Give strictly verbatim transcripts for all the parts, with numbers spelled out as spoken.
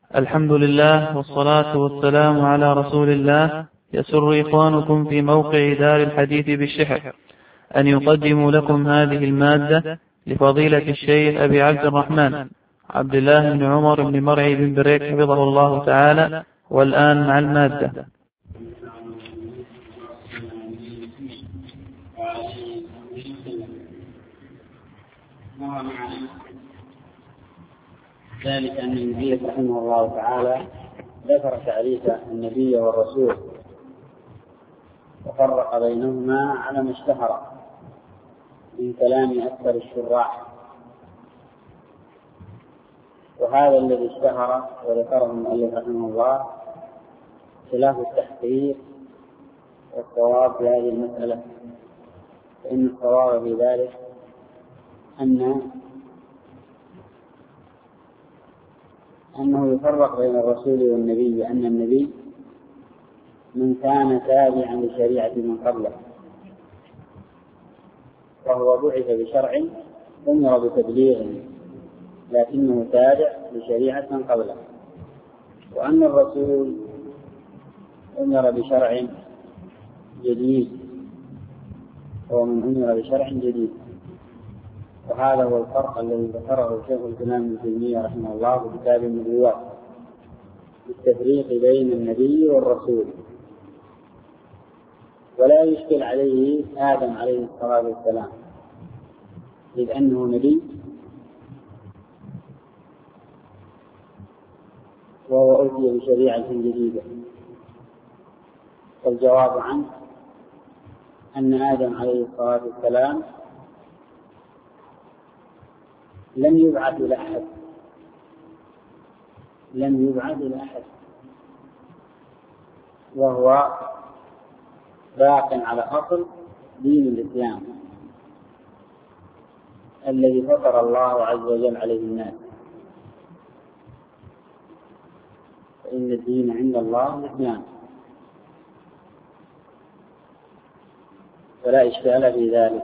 الحمد لله والصلاة والسلام على رسول الله. يسر إخوانكم في موقع دار الحديث بالشحر أن يقدموا لكم هذه المادة لفضيلة الشيخ أبي عبد الرحمن عبد الله بن عمر بن مرعي بن بريك حفظه الله تعالى. والآن مع المادة. مر معنا ذلك أن النبي رحمه الله تعالى ذكر تعريف النبي والرسول وفرق بينهما على ما اشتهر من كلام أكثر الشراح، وهذا الذي اشتهر وذكره المؤلف رحمه الله خلاف التحقيق والصواب في هذه المسألة، فإن الصواب في ذلك أن أنه يفرق بين الرسول والنبي، أن النبي من كان تابعا لشريعة من قبله وهو بعث بشرع أمر بتبليغه لكنه تابع لشريعة من قبله، وأن الرسول أمر بشرع جديد ومن أمر بشرع جديد. وهذا هو الفرق الذي ذكره شيخ الإسلام ابن تيمية رحمه الله في كتاب النبوات بالتفريق بين النبي والرسول. ولا يشكل عليه آدم عليه الصلاة والسلام إذ أنه نبي وهو أوتي بشريعة جديدة، فالجواب عنه أن آدم عليه الصلاة والسلام لم يبعث إلى أحد لم يبعث إلى أحد وهو باق على أصل دين الإسلام الذي فطر الله عز وجل عليه الناس، فإن الدين عند الله الإسلام، فلا إشكال في ذلك.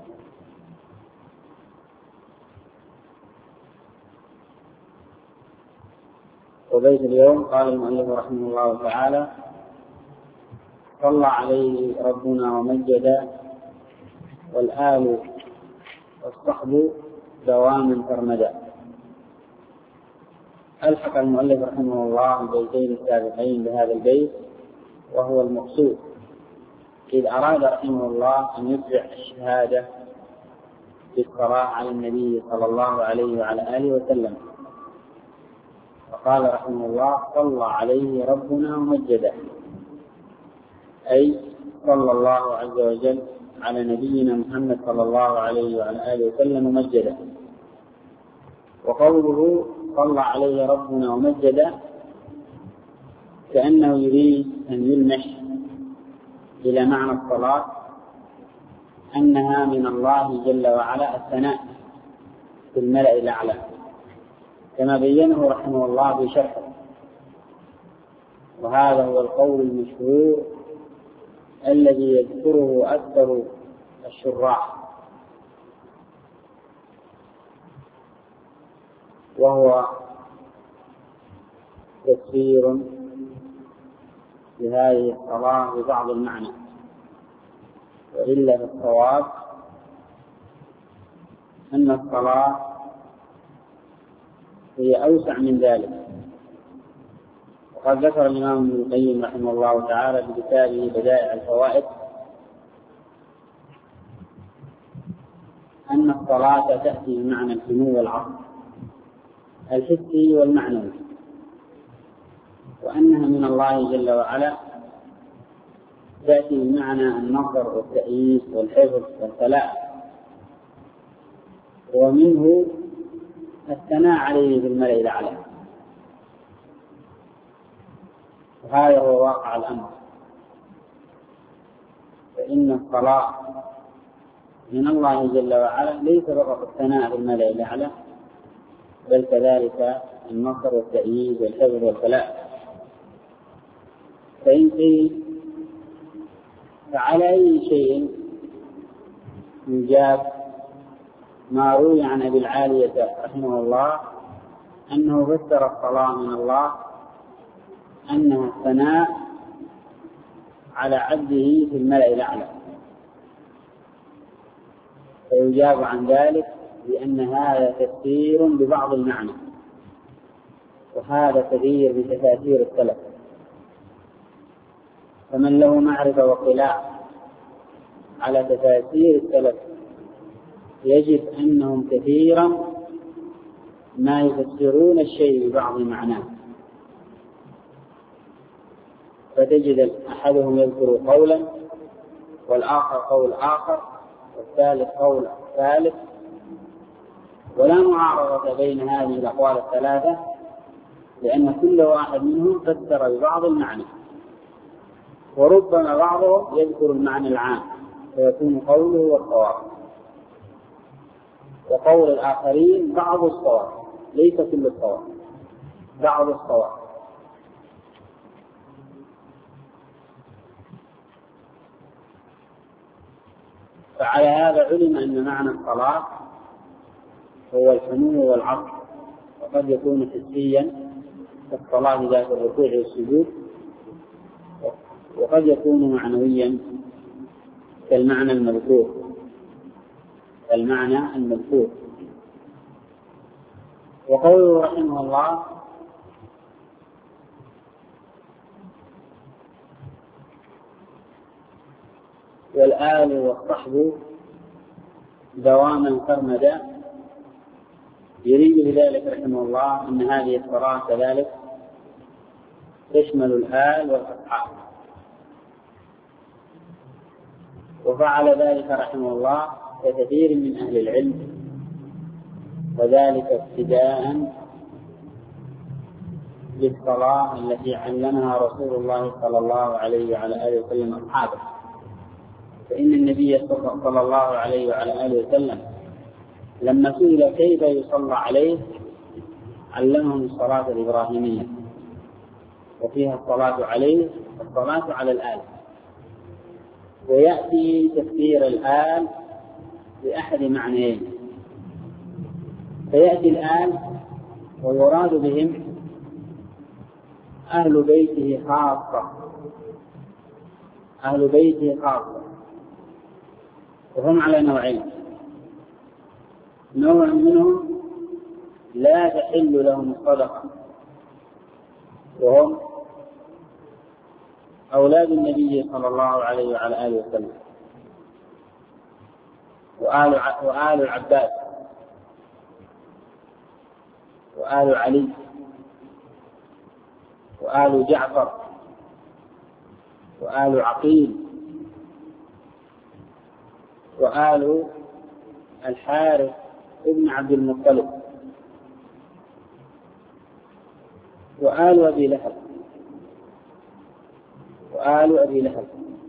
وبيت اليوم قال المؤلف رحمه الله تعالى: صلى عليه ربنا ومجد والآل والصحب دواما سرمدا. ألحق المؤلف رحمه الله البيتين السابقين بهذا البيت وهو المقصود، إذ أراد رحمه الله أن يتبع الشهادة بالصلاة على النبي صلى الله عليه وعلى آله وسلم، فقال رحمه الله: صلى عليه ربنا ومجده، أي صلى الله عز وجل على نبينا محمد صلى الله عليه وعلى آله وسلم ومجده. وقوله صلى عليه ربنا ومجده كأنه يريد أن يلمح إلى معنى الصلاة أنها من الله جل وعلا الثناء في الملأ الأعلى، كما بينه رحمه الله في شرحه، وهذا هو القول المشهور الذي يذكره أكثر الشراح، وهو تفسير لهذه الصلاة ببعض المعنى، وإلا فالصواب أن الصلاة هي أوسع من ذلك. وقد ذكر الإمام ابن القيم رحمه الله تعالى في كتابه بدائع الفوائد أن الصلاة تأتي بمعنى الحنو والعطف الحسي والمعنوي، وأنها من الله جل وعلا تأتي بمعنى النصر والتأييد والحفظ والثلاء، ومنه الثناء عليه بالملأ الأعلى، وهذا هو واقع الأمر، فإن الصلاة من الله جل وعلا ليس فقط الثناء بالملأ الأعلى بل كذلك النصر والتأييد والحفظ والثلاء. فإن قيل فعلى أي شيء يجاب ما روي عن أبي العالية رحمه الله أنه فسر الصلاة من الله أنها الثناء على عبده في الملأ الأعلى، فيجاب عن ذلك بأن هذا تفسير ببعض المعنى، وهذا كثير بتفاسير السلف، فمن له معرفة واطلاع على تفاسير السلف يجد أنهم كثيرا ما يفسرون الشيء ببعض معناه، فتجد أحدهم يذكر قولا والآخر قول آخر والثالث قول ثالث، ولا معارضة بين هذه الأقوال الثلاثة، لأن كل واحد منهم فسر ببعض المعنى، وربما بعضهم يذكر المعنى العام فيكون قوله والصواب، وقول الآخرين بعض الصواب ليس كل الصواب، بعض الصواب. فعلى هذا علم أن معنى الصلاة هو الحنو والعطف، وقد يكون حسيا كالصلاة ذات الركوع والسجود، وقد يكون معنويا كالمعنى المذكور المعنى المذكور. وقوله رحمه الله والآل والصحب دواما سرمدا، يريد بذلك رحمه الله أن هذه الصلاة كذلك تشمل الآل والأصحاب، وفعل ذلك رحمه الله كثير من أهل العلم، وذلك ابتداء بالصلاة التي علمها رسول الله صلى الله عليه وعلى آله وسلم أصحابه، فإن النبي صلى الله عليه وعلى آله وسلم لما سئل كيف يصلى عليه علمهم الصلاة الإبراهيمية، وفيها الصلاة عليه والصلاة على الآل. ويأتي تفسير الآل بأحد معنيين، فيأتي الآل ويراد بهم أهل بيته خاصة، أهل بيته خاصة، وهم على نوعين: نوع منهم لا تحل لهم الصدقة، وهم أولاد النبي صلى الله عليه وعلى آله وسلم، وآل وآل العباس وآل علي وآل جعفر وآل عقيل وآل الحارث ابن عبد المطلب وآل أبي لهب وآل أبي لهب.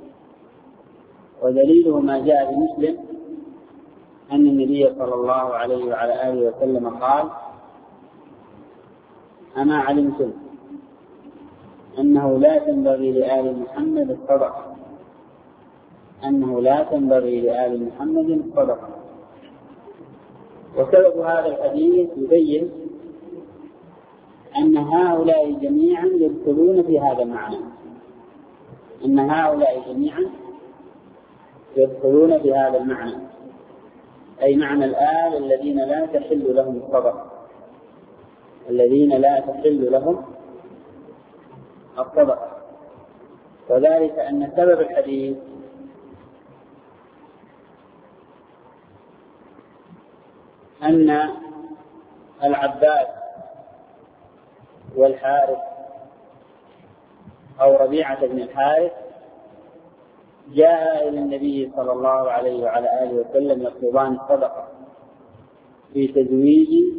ودليله ما جاء في مسلم أن النبي صلى الله عليه وعلى آله وسلم قال: أما علمتم أنه لا تنبغي لآل محمد الصدقة، أنه لا تنبغي لآل محمد الصدقة. وسبب هذا الحديث يبين أن هؤلاء جميعا يدخلون في هذا المعنى، أن هؤلاء جميعا يدخلون في هذا المعنى، أي معنى الآل الذين لا تحل لهم الصدقة، الذين لا تحل لهم الصدقة. وذلك أن سبب الحديث أن العباس والحارث أو ربيعة بن الحارث جاء إلى النبي صلى الله عليه وعلى آله وسلم يطلبان الصدقة في تزويج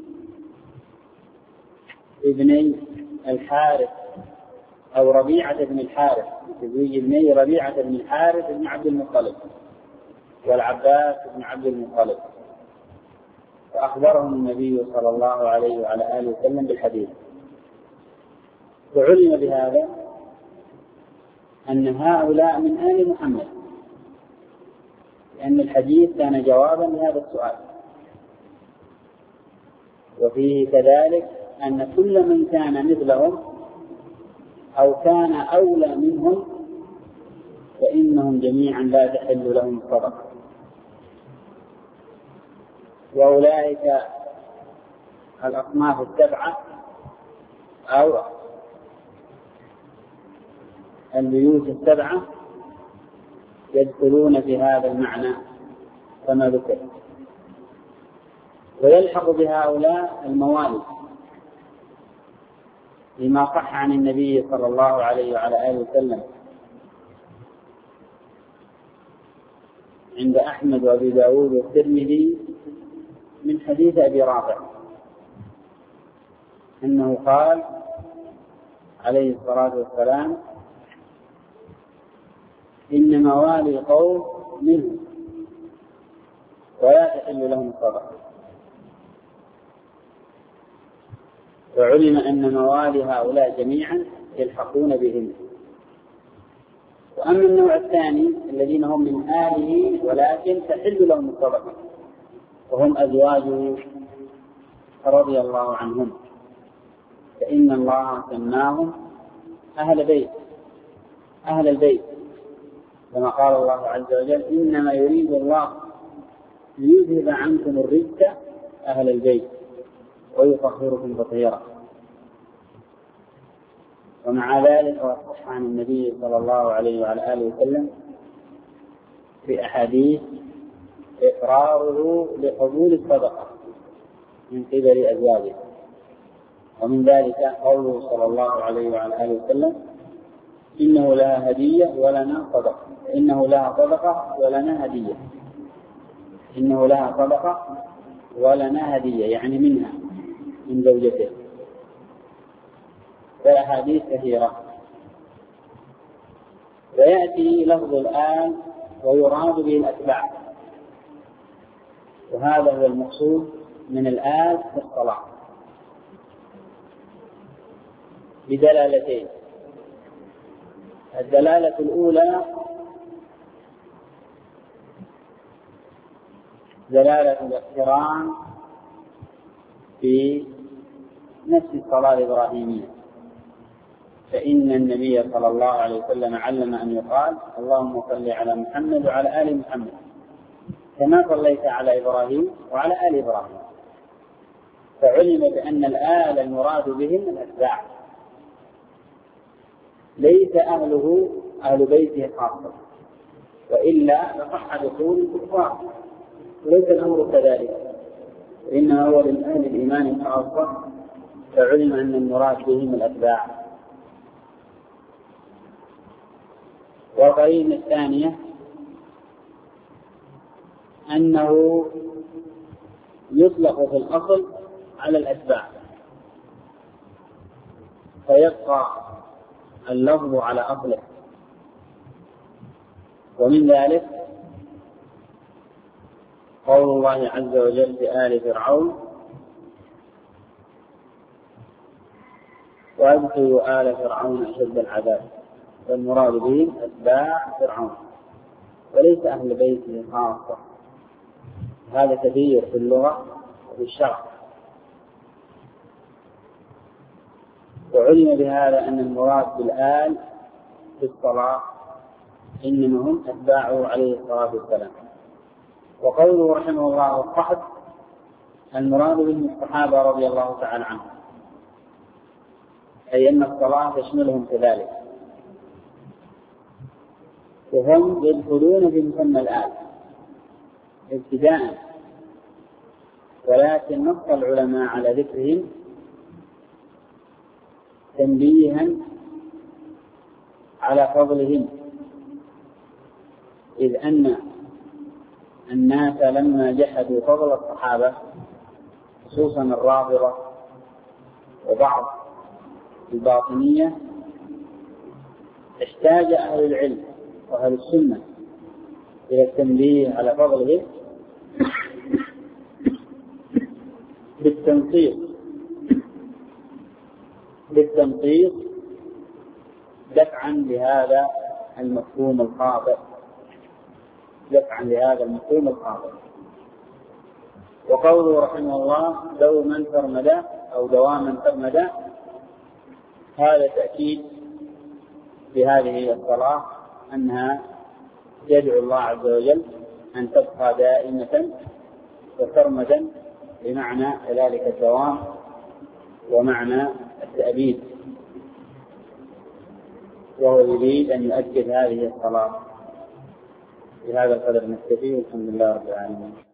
ابني الحارث أو ربيعة بن الحارث، تزويج ابني ربيعة بن الحارث بن عبد المطلب والعباس بن عبد المطلب. فأخبرهم النبي صلى الله عليه وعلى آله وسلم بالحديث، وعلم بهذا أن هؤلاء من آل محمد، لأن الحديث كان جوابا لهذا السؤال. وفيه كذلك أن كل من كان مثلهم أو كان أولى منهم فإنهم جميعا لا تحل لهم الصدقة. وأولئك الأصناف السبعة أو البيوت السبعة يدخلون في هذا المعنى كما ذكر. ويلحق بهؤلاء الموالد لما صح عن النبي صلى الله عليه وعلى آله وسلم عند أحمد وأبي داود والترمذي من حديث أبي رافع أنه قال عليه الصلاة والسلام: إن موالي القوم منهم ولا تحل لهم الصدقة. وعلم أن موالي هؤلاء جميعا يلحقون بهم. وأما النوع الثاني الذين هم من آله ولكن تحل لهم الصدقة وهم أزواجه رضي الله عنهم، فإن الله سماهم أهل بيت أهل البيت كما قال الله عز وجل: إنما يريد الله ليذهب عنكم الرجس أهل البيت ويطهركم تطهيرا. ومع ذلك وصح عن النبي صلى الله عليه وعلى آله وسلم في أحاديث إقراره لقبول الصدقة من قبل أزواجه، ومن ذلك قوله صلى الله عليه وعلى آله وسلم: إنه لها هدية ولنا صدقة إنه لها صدقة ولنا هدية إنه لها صدقة ولنا هدية يعني منها من زوجته. فالأحاديث كثيرة. ويأتي لفظ الآل ويراد به الأتباع، وهذا هو المقصود من الآل في الصلاة بدلالتين. الدلالة الأولى دلالة الاقتران في نفس الصلاة الإبراهيمية، فإن النبي صلى الله عليه وسلم علم أن يقال: اللهم صل على محمد وعلى آل محمد كما صليت على إبراهيم وعلى آل إبراهيم. فعلم بأن الآل المراد بهم الأتباع، ليس أهله أهل بيته خاصة، وإلا لصح دخول الكفار، وليس الأمر كذلك، إنما هو من أهل الإيمان خاصة، فعلم أن المراد بهم الأتباع. والقرينة الثانية أنه يطلق في الأصل على الأتباع فيبقى اللفظ على أصله. ومن ذلك قول الله عز وجل في آل فرعون: وأدخلوا آل فرعون أشد العذاب، والمراد بهم أتباع فرعون وليس أهل بيته خاصة. هذا كثير في اللغة وفي الشرع. وعلم بهذا أن المراد بالآل في الصلاة إنما هم أتباعه عليه الصلاة والسلام. وقوله رحمه الله الصحب المراد بهم الصحابة رضي الله تعالى عنهم، أي أن الصلاة تشملهم كذلك، وهم يدخلون في مسمى الآل ابتداء، ولكن نص العلماء على ذكرهم تنبيها على فضلهم، إذ أن الناس لما جحدوا فضل الصحابة خصوصا الرافضة وبعض الباطنية احتاج أهل العلم وأهل السنة إلى التنبيه على فضله بالتنصيص بالتنصيص دفعا لهذا المفهوم الخاطئ دفعا لهذا المفهوم الخاطئ وقوله رحمه الله دوما سرمدا أو دواما سرمدا، هذا تأكيد بهذه الصلاة أنها يدعو الله عز وجل أن تبقى دائمة وسرمدا، بمعنى ذلك الدوام ومعنى التأبيد، وهو يريد أن يؤكد هذه الصلاة. بهذا القدر نكتفي، والحمد لله رب العالمين.